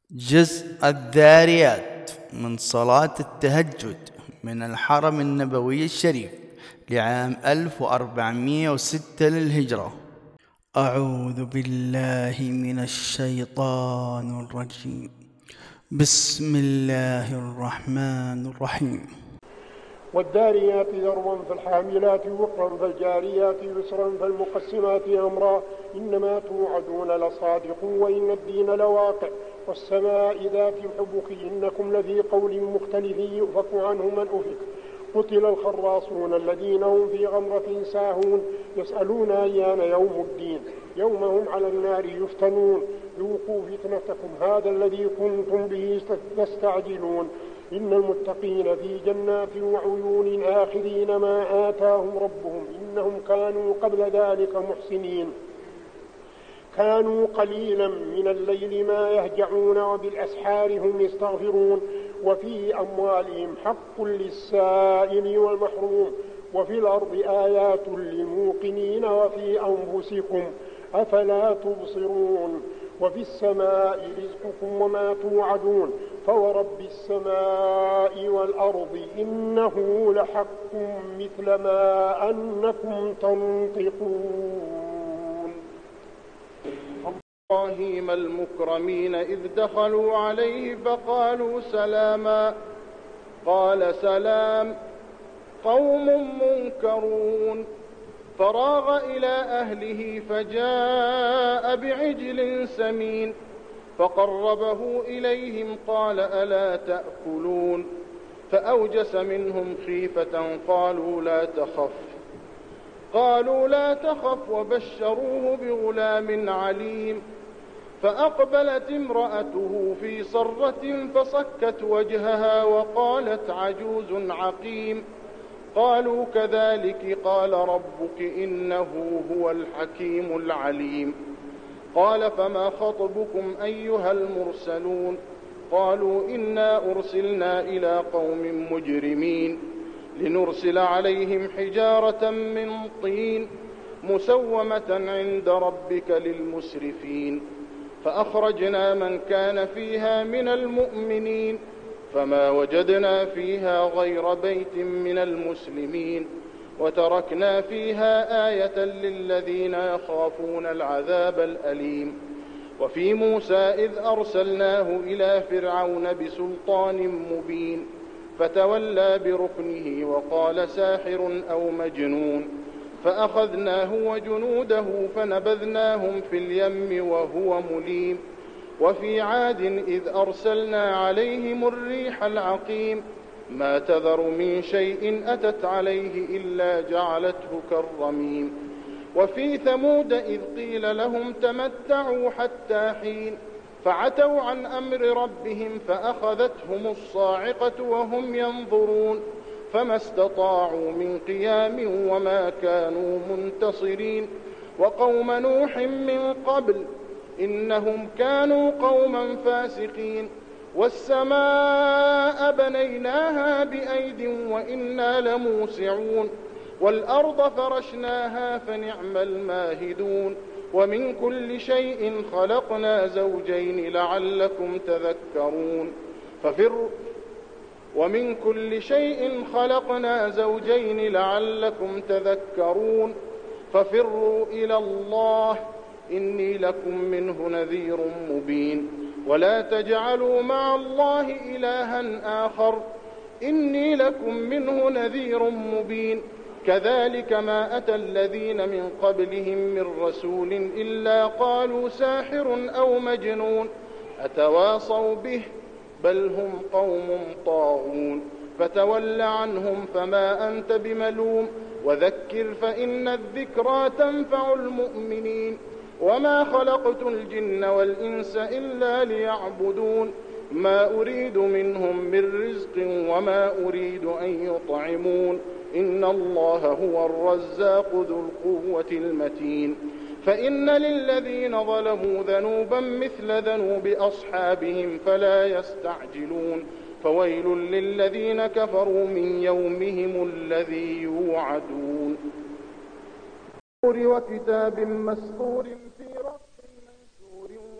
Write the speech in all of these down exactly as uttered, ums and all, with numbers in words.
جزء الذاريات من صلاة التهجد من الحرم النبوي الشريف لعام ألف وأربعمائة وستة للهجرة. أعوذ بالله من الشيطان الرجيم. بسم الله الرحمن الرحيم. والذاريات ذروا فالحاملات وقرا فالجاريات يسرا فالمقسمات أمرا إنما توعدون لصادق وإن الدين لواقع والسماء ذات الحبك إنكم لفي قول مختلف يؤفك عنه من أفك قتل الخراصون الذين هم في غمرة ساهون يسألون أيان يوم الدين يوم هم على النار يفتنون ذوقوا فتنتكم هذا الذي كنتم به تستعجلون إن المتقين في جنات وعيون آخذين ما آتاهم ربهم إنهم كانوا قبل ذلك محسنين كانوا قليلا من الليل ما يهجعون وبالأسحار هم يستغفرون وفي أموالهم حق للسائل والمحروم وفي الأرض آيات للموقنين وفي أنفسكم أفلا تبصرون وفي السماء رزقكم وما توعدون فورب السماء والأرض إنه لحق مثل ما أنكم تنطقون. إبراهيم المكرمين إذ دخلوا عليه فقالوا سلاما قال سلام قوم منكرون فراغ إلى أهله فجاء بعجل سمين فقربه إليهم قال ألا تأكلون فأوجس منهم خيفة قالوا لا تخف قالوا لا تخف وبشروه بغلام عليم فأقبلت امرأته في صرة فصكت وجهها وقالت عجوز عقيم قالوا كذلك قال ربك إنه هو الحكيم العليم قال فما خطبكم أيها المرسلون قالوا إنا أرسلنا إلى قوم مجرمين لنرسل عليهم حجارة من طين مسومة عند ربك للمسرفين فأخرجنا من كان فيها من المؤمنين فما وجدنا فيها غير بيت من المسلمين وتركنا فيها آية للذين يخافون العذاب الأليم وفي موسى إذ أرسلناه إلى فرعون بسلطان مبين فتولى بركنه وقال ساحر أو مجنون فأخذناه وجنوده فنبذناهم في اليم وهو مليم وفي عاد إذ أرسلنا عليهم الريح العقيم ما تذر من شيء أتت عليه إلا جعلته كالرميم وفي ثمود إذ قيل لهم تمتعوا حتى حين فعتوا عن أمر ربهم فأخذتهم الصاعقة وهم ينظرون فما استطاعوا من قيام وما كانوا منتصرين وقوم نوح من قبل إنهم كانوا قوما فاسقين والسماء بنيناها بأيد وإنا لموسعون والأرض فرشناها فنعم الماهدون ومن كل شيء خلقنا زوجين لعلكم تذكرون ففر ومن كل شيء خلقنا زوجين لعلكم تذكرون ففروا إلى الله إني لكم منه نذير مبين ولا تجعلوا مع الله إلها آخر إني لكم منه نذير مبين كذلك ما أتى الذين من قبلهم من رسول إلا قالوا ساحر أو مجنون أتواصوا به بل هم قوم طاغون فتول عنهم فما أنت بملوم وذكر فإن الذكرى تنفع المؤمنين وما خلقت الجن والإنس إلا ليعبدون ما أريد منهم من رزق وما أريد أن يطعمون إن الله هو الرزاق ذو القوة المتين فإن للذين ظلموا ذنوبا مثل ذنوب أصحابهم فلا يستعجلون فويل للذين كفروا من يومهم الذي يوعدون وكتاب مسطور في رق منشور والبيت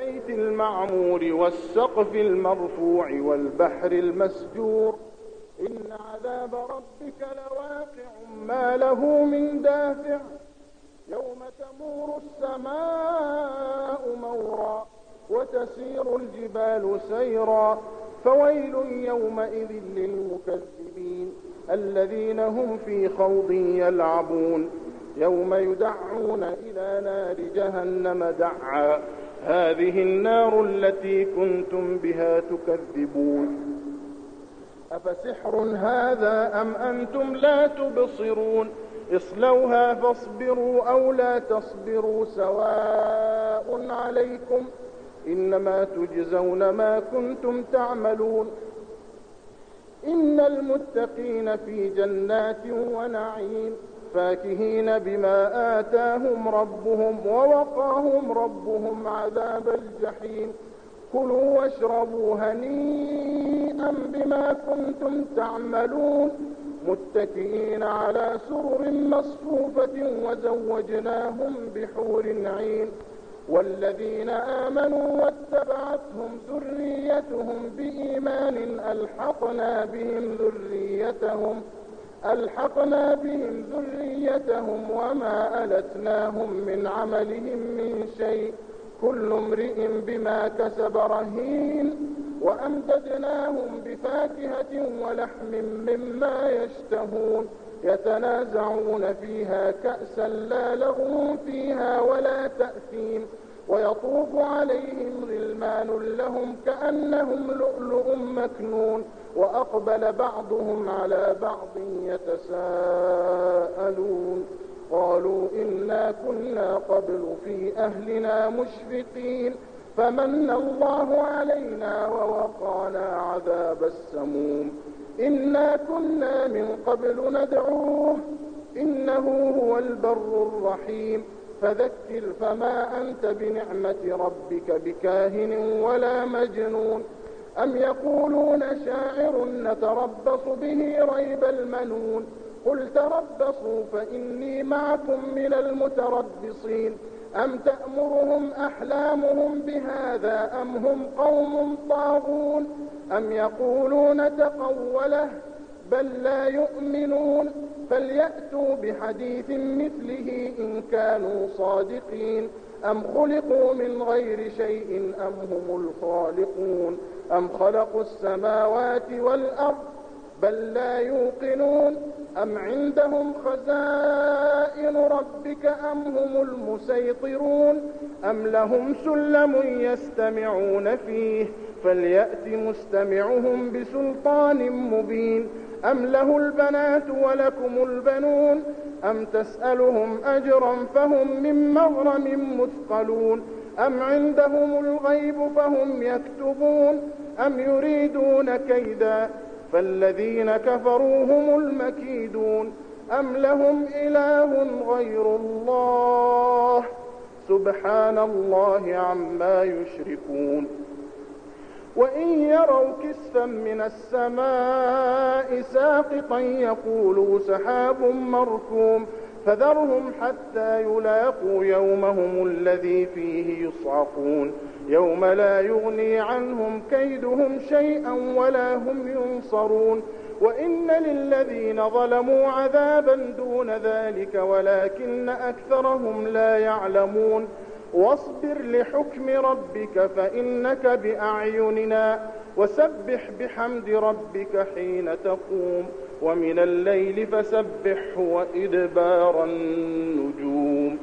والبيت المعمور والسقف المرفوع والبحر المسجور إن عذاب ربك لواقع ما له من دافع يوم تمور السماء مورا وتسير الجبال سيرا فويل يومئذ للمكذبين الذين هم في خوض يلعبون يوم يدعون إلى نار جهنم دعا هذه النار التي كنتم بها تكذبون أفسحر هذا أم أنتم لا تبصرون اصلوها فاصبروا أو لا تصبروا سواء عليكم إنما تجزون ما كنتم تعملون إن المتقين في جنات ونعيم فاكهين بما آتاهم ربهم ووقاهم ربهم عذاب الجحيم كلوا واشربوا هنيئا بما كنتم تعملون متكئين على سرر مصفوفة وزوجناهم بحور عين والذين آمنوا واتبعتهم ذريتهم بإيمان ألحقنا بهم ذريتهم ألحقنا بهم ذريتهم وما ألتناهم من عملهم من شيء كل امرئ بما كسب رهين وأمددناهم بفاكهة ولحم مما يشتهون يتنازعون فيها كأسا لا لغو فيها ولا تأثيم ويطوف عليهم غلمان لهم كأنهم لؤلؤ مكنون وأقبل بعضهم على بعض يتساءلون قالوا إنا كنا قبل في أهلنا مشفقين فمن الله علينا ووقانا عذاب السموم إنا كنا من قبل ندعوه إنه هو البر الرحيم فذكر فما أنت بنعمة ربك بكاهن ولا مجنون أم يقولون شاعر نتربص به ريب المنون قل تربصوا فإني معكم من المتربصين أم تأمرهم أحلامهم بهذا أم هم قوم طاغون أم يقولون تقوله بل لا يؤمنون فليأتوا بحديث مثله إن كانوا صادقين أم خلقوا من غير شيء أم هم الخالقون أم خلقوا السماوات والأرض بل لا يوقنون أم عندهم خزائن ربك أم هم المسيطرون أم لهم سلم يستمعون فيه فليأت مستمعهم بسلطان مبين أم له البنات ولكم البنون أم تسألهم أجرا فهم من مغرم مثقلون أم عندهم الغيب فهم يكتبون أم يريدون كيدا فالذين كفروا هم المكيدون أم لهم إله غير الله سبحان الله عما يشركون وإن يروا كسفا من السماء ساقطا يقولوا سحاب مركوم فذرهم حتى يلاقوا يومهم الذي فيه يصعقون يوم لا يغني عنهم كيدهم شيئا ولا هم ينصرون وإن للذين ظلموا عذابا دون ذلك ولكن أكثرهم لا يعلمون واصبر لحكم ربك فإنك بأعيننا وسبح بحمد ربك حين تقوم ومن الليل فسبحه وإدبار النجوم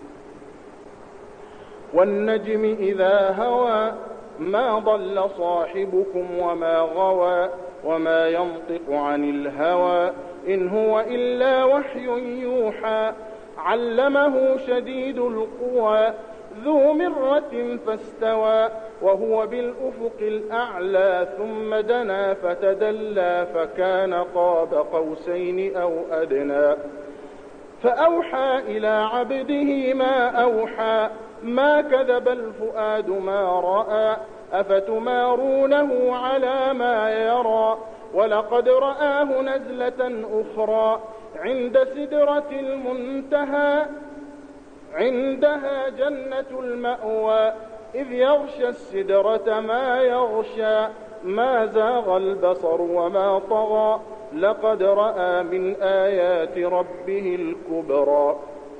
والنجم إذا هوى ما ضل صاحبكم وما غوى وما ينطق عن الهوى إن هو إلا وحي يوحى علمه شديد القوى ذو مرة فاستوى وهو بالأفق الأعلى ثم دنا فتدلى فكان قاب قوسين أو أدنى فأوحى إلى عبده ما أوحى ما كذب الفؤاد ما رأى أفتمارونه على ما يرى ولقد رآه نزلة أخرى عند سدرة المنتهى عندها جنة المأوى إذ يغشى السدرة ما يغشى ما زاغ البصر وما طغى لقد رأى من آيات ربه الكبرى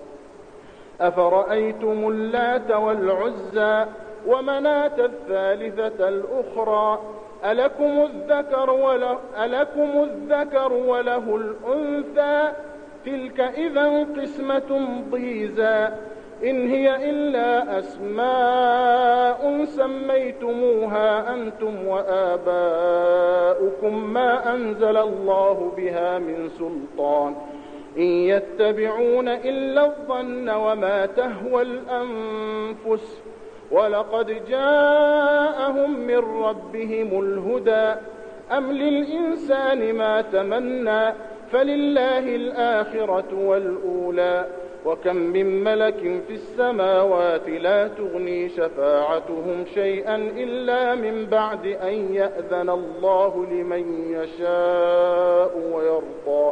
أفرأيتم اللات والعزى ومناة الثالثة الأخرى ألكم الذكر وله, ألكم الذكر وله الأنثى تلك إذا قسمة ضيزى إن هي إلا أسماء سميتموها أنتم وآباؤكم ما أنزل الله بها من سلطان إن يتبعون إلا الظن وما تهوى الأنفس ولقد جاءهم من ربهم الهدى أم للإنسان ما تمنى فلله الآخرة والأولى وكم من ملك في السماوات لا تغني شفاعتهم شيئا إلا من بعد أن يأذن الله لمن يشاء ويرضى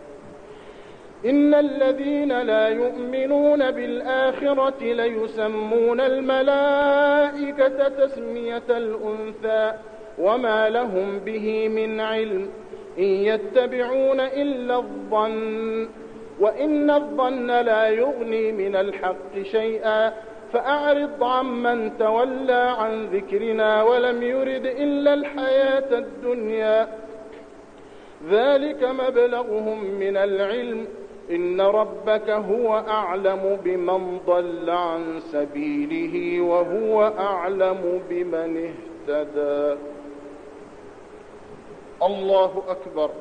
إن الذين لا يؤمنون بالآخرة ليسمون الملائكة تسمية الأنثى وما لهم به من علم إن يتبعون إلا الظن وإن الظن لا يغني من الحق شيئا فأعرض عمن تولى عن ذكرنا ولم يرد إلا الحياة الدنيا ذلك مبلغهم من العلم إن ربك هو أعلم بمن ضل عن سبيله وهو أعلم بمن اهتدى. الله أكبر.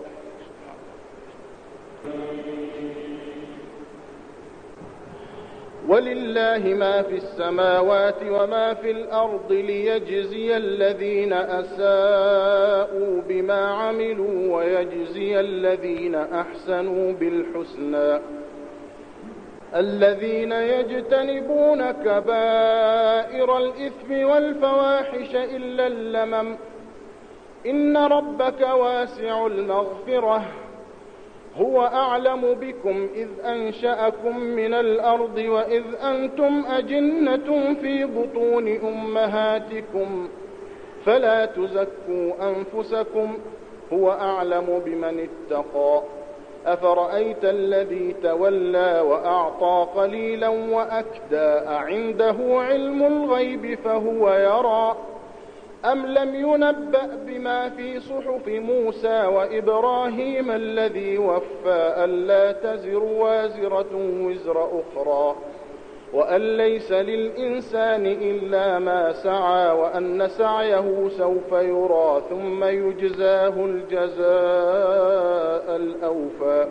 ولله ما في السماوات وما في الأرض ليجزي الذين أساءوا بما عملوا ويجزي الذين أحسنوا بالحسنى الذين يجتنبون كبائر الإثم والفواحش إلا اللمم إن ربك واسع المغفرة هو أعلم بكم إذ أنشأكم من الأرض وإذ أنتم أجنة في بطون أمهاتكم فلا تزكوا أنفسكم هو أعلم بمن اتقى أفرأيت الذي تولى وأعطى قليلا وأكدى أعنده علم الغيب فهو يرى أم لم ينبأ بما في صحف موسى وإبراهيم الذي وفى ألا تزر وازرة وزر أخرى وأن ليس للإنسان إلا ما سعى وأن سعيه سوف يرى ثم يجزاه الجزاء الأوفى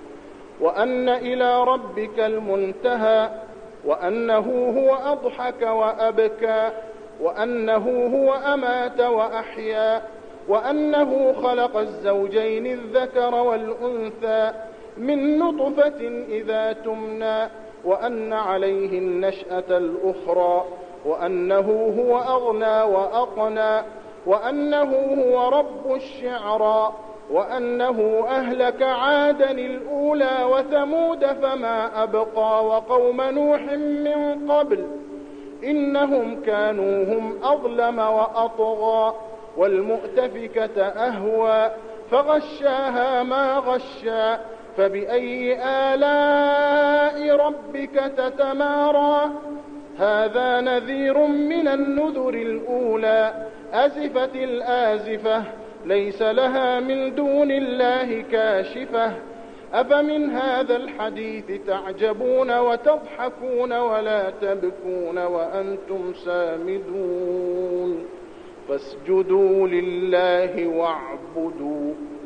وأن إلى ربك المنتهى وأنه هو أضحك وأبكى وأنه هو أمات وأحيا وأنه خلق الزوجين الذكر والأنثى من نطفة إذا تمنى وأن عليه النشأة الأخرى وأنه هو أغنى وأقنى وأنه هو رب الشعرى وأنه أهلك عادا الأولى وثمود فما أبقى وقوم نوح من قبل إنهم كانوا هم أظلم وأطغى والمؤتفكة أهوى فغشاها ما غشى فبأي آلاء ربك تتمارى هذا نذير من النذر الأولى أزفت الآزفة ليس لها من دون الله كاشفة أفمن هذا الحديث تعجبون وتضحكون ولا تبكون وأنتم سامدون فاسجدوا لله واعبدوا